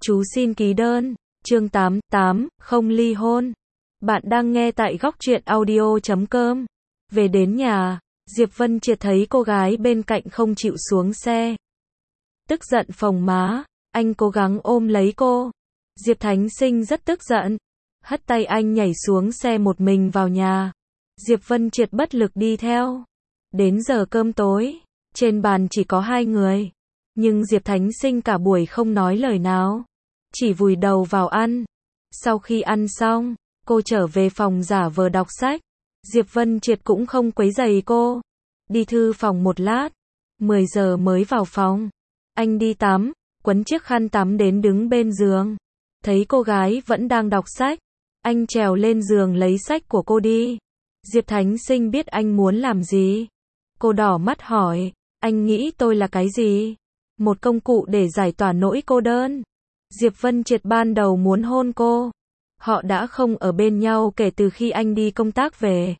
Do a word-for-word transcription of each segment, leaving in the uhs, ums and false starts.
Chú xin ký đơn. Chương tám, tám, không ly hôn. Bạn đang nghe tại góc truyện audio chấm com. Về đến nhà, Diệp Vân Triệt thấy cô gái bên cạnh không chịu xuống xe. Tức giận phồng má, anh cố gắng ôm lấy cô. Diệp Thánh Sinh rất tức giận, hất tay anh nhảy xuống xe một mình vào nhà. Diệp Vân Triệt bất lực đi theo. Đến giờ cơm tối, trên bàn chỉ có hai người. Nhưng Diệp Thánh Sinh cả buổi không nói lời nào, chỉ vùi đầu vào ăn. Sau khi ăn xong, cô trở về phòng giả vờ đọc sách. Diệp Vân Triệt cũng không quấy rầy cô. Đi thư phòng một lát, mười giờ mới vào phòng. Anh đi tắm, quấn chiếc khăn tắm đến đứng bên giường. Thấy cô gái vẫn đang đọc sách, anh trèo lên giường lấy sách của cô đi. Diệp Thánh Sinh biết anh muốn làm gì. Cô đỏ mắt hỏi, anh nghĩ tôi là cái gì? Một công cụ để giải tỏa nỗi cô đơn. Diệp Vân Triệt ban đầu muốn hôn cô. Họ đã không ở bên nhau kể từ khi anh đi công tác về.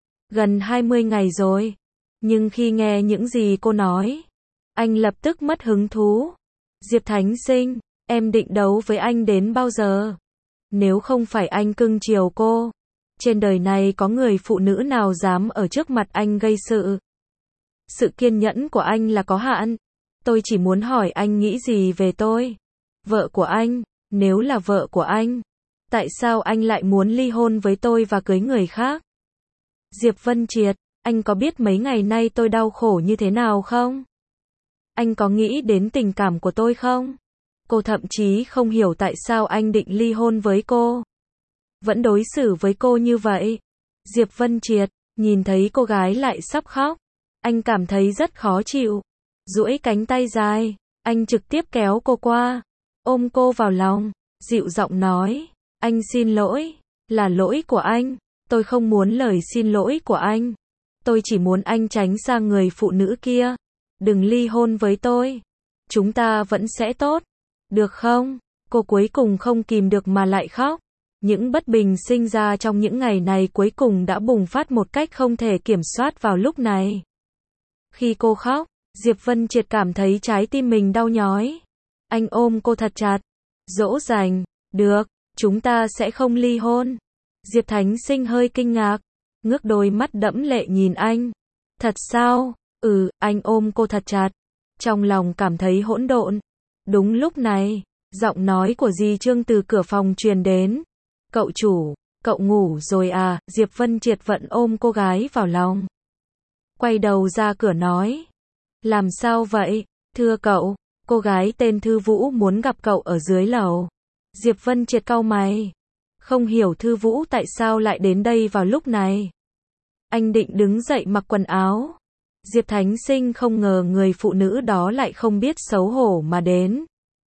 Gần hai mươi ngày rồi. Nhưng khi nghe những gì cô nói, anh lập tức mất hứng thú. Diệp Thánh Sinh, em định đấu với anh đến bao giờ? Nếu không phải anh cưng chiều cô, trên đời này có người phụ nữ nào dám ở trước mặt anh gây sự? Sự kiên nhẫn của anh là có hạn. Tôi chỉ muốn hỏi anh nghĩ gì về tôi? Vợ của anh, nếu là vợ của anh, tại sao anh lại muốn ly hôn với tôi và cưới người khác? Diệp Vân Triệt, anh có biết mấy ngày nay tôi đau khổ như thế nào không? Anh có nghĩ đến tình cảm của tôi không? Cô thậm chí không hiểu tại sao anh định ly hôn với cô. Vẫn đối xử với cô như vậy. Diệp Vân Triệt, nhìn thấy cô gái lại sắp khóc. Anh cảm thấy rất khó chịu. Duỗi cánh tay dài, anh trực tiếp kéo cô qua. Ôm cô vào lòng, dịu giọng nói. Anh xin lỗi, là lỗi của anh. Tôi không muốn lời xin lỗi của anh. Tôi chỉ muốn anh tránh xa người phụ nữ kia. Đừng ly hôn với tôi. Chúng ta vẫn sẽ tốt. Được không? Cô cuối cùng không kìm được mà lại khóc. Những bất bình sinh ra trong những ngày này cuối cùng đã bùng phát một cách không thể kiểm soát vào lúc này. Khi cô khóc, Diệp Vân Triệt cảm thấy trái tim mình đau nhói. Anh ôm cô thật chặt, dỗ dành, được, chúng ta sẽ không ly hôn. Diệp Thánh Sinh hơi kinh ngạc, ngước đôi mắt đẫm lệ nhìn anh. Thật sao? Ừ, anh ôm cô thật chặt, trong lòng cảm thấy hỗn độn. Đúng lúc này, giọng nói của dì Trương từ cửa phòng truyền đến. Cậu chủ, cậu ngủ rồi à? Diệp Vân Triệt vẫn ôm cô gái vào lòng. Quay đầu ra cửa nói. Làm sao vậy? Thưa cậu, cô gái tên Thư Vũ muốn gặp cậu ở dưới lầu. Diệp Vân Triệt cau mày. Không hiểu Thư Vũ tại sao lại đến đây vào lúc này. Anh định đứng dậy mặc quần áo. Diệp Thánh Sinh không ngờ người phụ nữ đó lại không biết xấu hổ mà đến.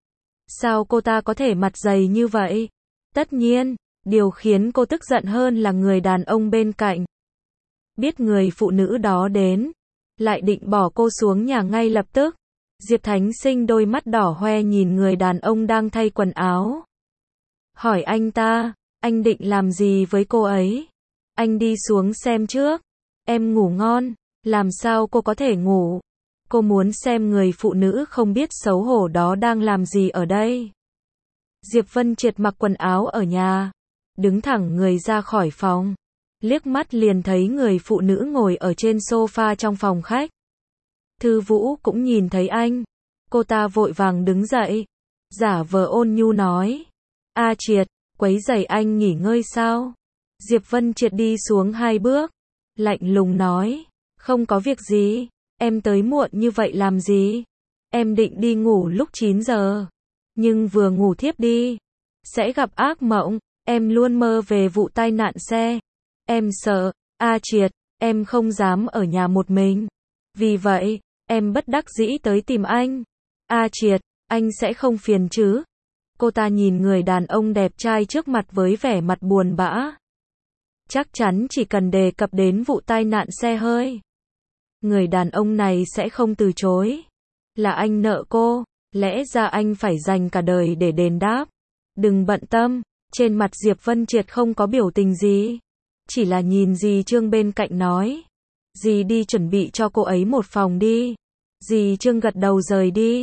Sao cô ta có thể mặt dày như vậy? Tất nhiên, điều khiến cô tức giận hơn là người đàn ông bên cạnh. Biết người phụ nữ đó đến, lại định bỏ cô xuống nhà ngay lập tức. Diệp Thánh Sinh đôi mắt đỏ hoe nhìn người đàn ông đang thay quần áo. Hỏi anh ta, anh định làm gì với cô ấy? Anh đi xuống xem trước. Em ngủ ngon. Làm sao cô có thể ngủ? Cô muốn xem người phụ nữ không biết xấu hổ đó đang làm gì ở đây. Diệp Vân Triệt mặc quần áo ở nhà, đứng thẳng người ra khỏi phòng. Liếc mắt liền thấy người phụ nữ ngồi ở trên sofa trong phòng khách. Thư Vũ cũng nhìn thấy anh. Cô ta vội vàng đứng dậy, giả vờ ôn nhu nói. A Triệt, quấy rầy anh nghỉ ngơi sao? Diệp Vân Triệt đi xuống hai bước, lạnh lùng nói. Không có việc gì, em tới muộn như vậy làm gì? Em định đi ngủ lúc chín giờ. Nhưng vừa ngủ thiếp đi, sẽ gặp ác mộng. Em luôn mơ về vụ tai nạn xe. Em sợ, A Triệt, em không dám ở nhà một mình. Vì vậy, em bất đắc dĩ tới tìm anh. A Triệt, anh sẽ không phiền chứ? Cô ta nhìn người đàn ông đẹp trai trước mặt với vẻ mặt buồn bã. Chắc chắn chỉ cần đề cập đến vụ tai nạn xe hơi, người đàn ông này sẽ không từ chối. Là anh nợ cô, lẽ ra anh phải dành cả đời để đền đáp. Đừng bận tâm, trên mặt Diệp Vân Triệt không có biểu tình gì. Chỉ là nhìn dì Trương bên cạnh nói. Dì đi chuẩn bị cho cô ấy một phòng đi. Dì Trương gật đầu rời đi.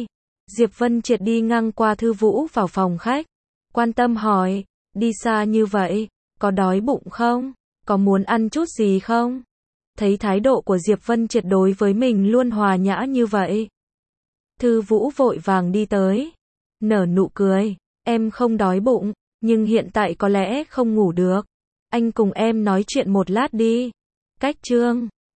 Diệp Vân Triệt đi ngang qua Thư Vũ vào phòng khách. Quan tâm hỏi, đi xa như vậy, có đói bụng không? Có muốn ăn chút gì không? Thấy thái độ của Diệp Vân Triệt đối với mình luôn hòa nhã như vậy. Thư Vũ vội vàng đi tới. Nở nụ cười, em không đói bụng, nhưng hiện tại có lẽ không ngủ được. Anh cùng em nói chuyện một lát đi. Cách chương